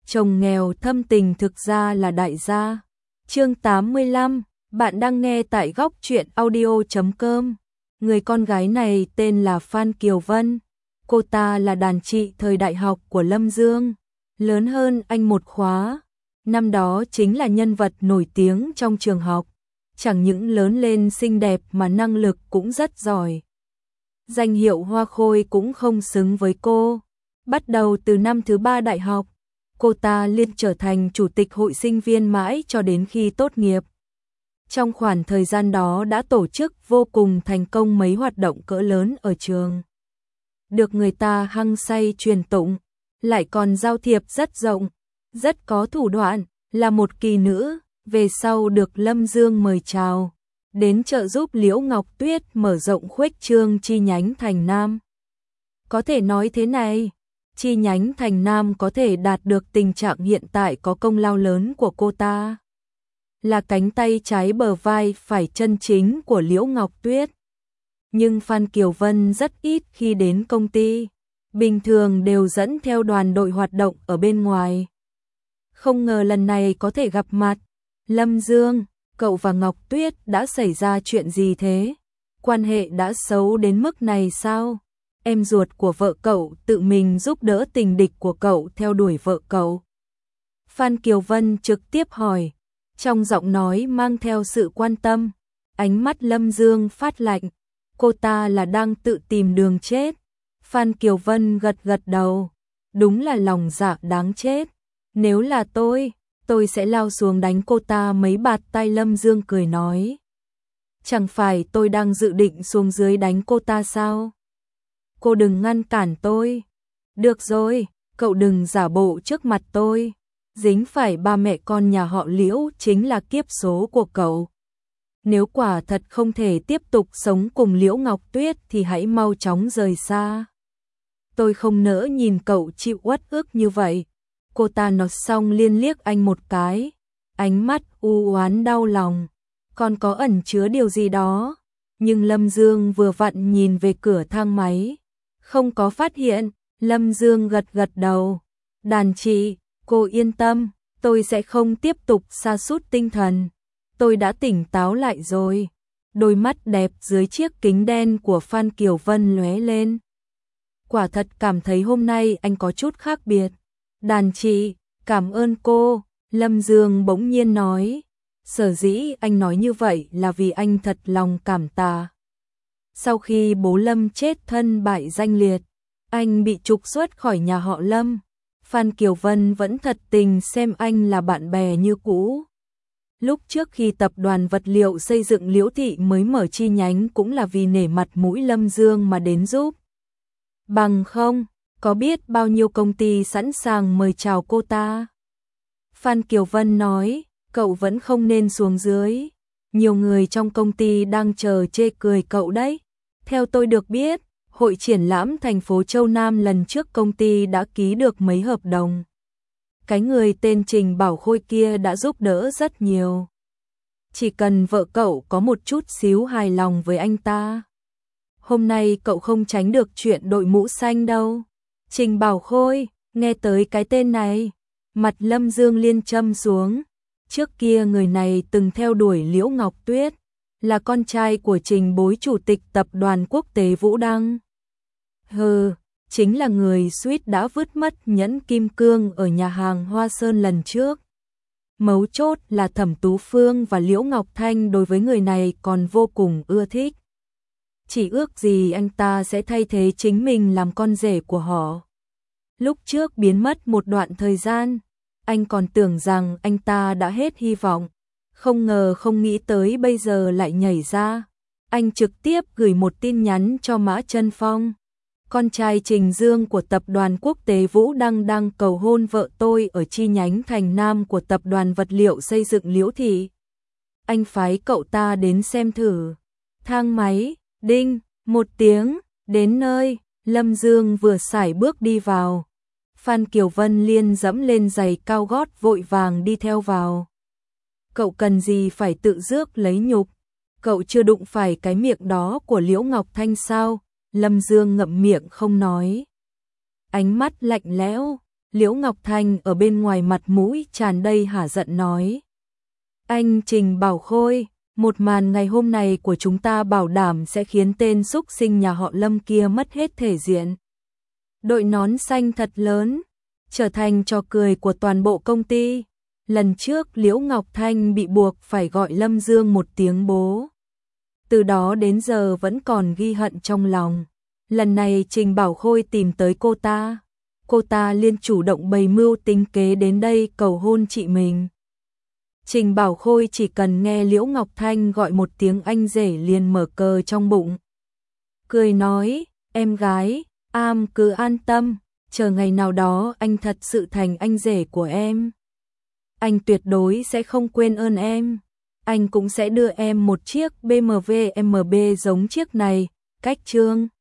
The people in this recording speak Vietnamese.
chồng nghèo thâm tình thực ra là đại gia. Chương 85, bạn đang nghe tại góc truyện audio.com. Người con gái này tên là Phan Kiều Vân. Cô ta là đàn chị thời đại học của Lâm Dương, lớn hơn anh một khóa. Năm đó chính là nhân vật nổi tiếng trong trường học, chẳng những lớn lên xinh đẹp mà năng lực cũng rất giỏi. Danh hiệu Hoa Khôi cũng không xứng với cô. Bắt đầu từ năm thứ 3 đại học, cô ta liên trở thành chủ tịch hội sinh viên mãi cho đến khi tốt nghiệp. Trong khoảng thời gian đó đã tổ chức vô cùng thành công mấy hoạt động cỡ lớn ở trường. Được người ta hăng say truyền tụng, lại còn giao thiệp rất rộng, rất có thủ đoạn, là một kỳ nữ, về sau được Lâm Dương mời chào, đến trợ giúp Liễu Ngọc Tuyết mở rộng khuếch trương chi nhánh Thành Nam. Có thể nói thế này, chi nhánh Thành Nam có thể đạt được tình trạng hiện tại có công lao lớn của cô ta. Là cánh tay trái bờ vai phải chân chính của Liễu Ngọc Tuyết. Nhưng Phan Kiều Vân rất ít khi đến công ty, bình thường đều dẫn theo đoàn đội hoạt động ở bên ngoài. Không ngờ lần này có thể gặp mặt. Lâm Dương, cậu và Ngọc Tuyết đã xảy ra chuyện gì thế? Quan hệ đã xấu đến mức này sao? Em ruột của vợ cậu tự mình giúp đỡ tình địch của cậu theo đuổi vợ cậu. Phan Kiều Vân trực tiếp hỏi, trong giọng nói mang theo sự quan tâm. Ánh mắt Lâm Dương phát lạnh, cô ta là đang tự tìm đường chết. Phan Kiều Vân gật gật đầu, đúng là lòng dạ đáng chết. Nếu là tôi sẽ lao xuống đánh cô ta mấy bạt tay. Lâm Dương cười nói, chẳng phải tôi đang dự định xuống dưới đánh cô ta sao? Cô đừng ngăn cản tôi. Được rồi, cậu đừng giả bộ trước mặt tôi. Dính phải ba mẹ con nhà họ Liễu chính là kiếp số của cậu. Nếu quả thật không thể tiếp tục sống cùng Liễu Ngọc Tuyết thì hãy mau chóng rời xa. Tôi không nỡ nhìn cậu chịu uất ức như vậy. Cô ta nói xong liên liếc anh một cái, ánh mắt u oán đau lòng, còn có ẩn chứa điều gì đó. Nhưng Lâm Dương vừa vặn nhìn về cửa thang máy, không có phát hiện. Lâm Dương gật gật đầu, đàn chị, cô yên tâm, tôi sẽ không tiếp tục sa sút tinh thần. Tôi đã tỉnh táo lại rồi. Đôi mắt đẹp dưới chiếc kính đen của Phan Kiều Vân lóe lên. Quả thật cảm thấy hôm nay anh có chút khác biệt. Đàn chị, cảm ơn cô. Lâm Dương bỗng nhiên nói, sở dĩ anh nói như vậy là vì anh thật lòng cảm tạ. Sau khi bố Lâm chết thân bại danh liệt, anh bị trục xuất khỏi nhà họ Lâm. Phan Kiều Vân vẫn thật tình xem anh là bạn bè như cũ. Lúc trước khi tập đoàn vật liệu xây dựng Liễu Thị mới mở chi nhánh cũng là vì nể mặt mũi Lâm Dương mà đến giúp. Bằng không, có biết bao nhiêu công ty sẵn sàng mời chào cô ta. Phan Kiều Vân nói, cậu vẫn không nên xuống dưới. Nhiều người trong công ty đang chờ chê cười cậu đấy. Theo tôi được biết, hội triển lãm thành phố Châu Nam lần trước công ty đã ký được mấy hợp đồng. Cái người tên Trình Bảo Khôi kia đã giúp đỡ rất nhiều. Chỉ cần vợ cậu có một chút xíu hài lòng với anh ta. Hôm nay cậu không tránh được chuyện đội mũ xanh đâu. Trình Bảo Khôi, nghe tới cái tên này, mặt Lâm Dương liên châm xuống. Trước kia người này từng theo đuổi Liễu Ngọc Tuyết, là con trai của Trình Bối chủ tịch tập đoàn quốc tế Vũ Đăng. Chính là người suýt đã vứt mất nhẫn kim cương ở nhà hàng Hoa Sơn lần trước. Mấu chốt là Thẩm Tú Phương và Liễu Ngọc Thanh đối với người này còn vô cùng ưa thích. Chỉ ước gì anh ta sẽ thay thế chính mình làm con rể của họ. Lúc trước biến mất một đoạn thời gian, anh còn tưởng rằng anh ta đã hết hy vọng. Không ngờ không nghĩ tới bây giờ lại nhảy ra. Anh trực tiếp gửi một tin nhắn cho Mã Trân Phong. Con trai Trình Dương của tập đoàn quốc tế Vũ Đăng đang cầu hôn vợ tôi ở chi nhánh Thành Nam của tập đoàn vật liệu xây dựng Liễu Thị. Anh phái cậu ta đến xem thử. Thang máy, đinh, một tiếng, đến nơi. Lâm Dương vừa sải bước đi vào. Phan Kiều Vân liên dẫm lên giày cao gót vội vàng đi theo vào. Cậu cần gì phải tự rước lấy nhục? Cậu chưa đụng phải cái miệng đó của Liễu Ngọc Thanh sao? Lâm Dương ngậm miệng không nói. Ánh mắt lạnh lẽo, Liễu Ngọc Thanh ở bên ngoài mặt mũi tràn đầy hả giận nói. Anh Trình Bảo Khôi, một màn ngày hôm nay của chúng ta bảo đảm sẽ khiến tên xúc sinh nhà họ Lâm kia mất hết thể diện. Đội nón xanh thật lớn, trở thành trò cười của toàn bộ công ty. Lần trước Liễu Ngọc Thanh bị buộc phải gọi Lâm Dương một tiếng bố. Từ đó đến giờ vẫn còn ghi hận trong lòng. Lần này Trình Bảo Khôi tìm tới cô ta liên chủ động bày mưu tính kế đến đây cầu hôn chị mình. Trình Bảo Khôi chỉ cần nghe Liễu Ngọc Thanh gọi một tiếng anh rể liền mở cờ trong bụng. Cười nói, em gái, cứ an tâm, chờ ngày nào đó anh thật sự thành anh rể của em. Anh tuyệt đối sẽ không quên ơn em. Anh cũng sẽ đưa em một chiếc BMW MB giống chiếc này, cách Trương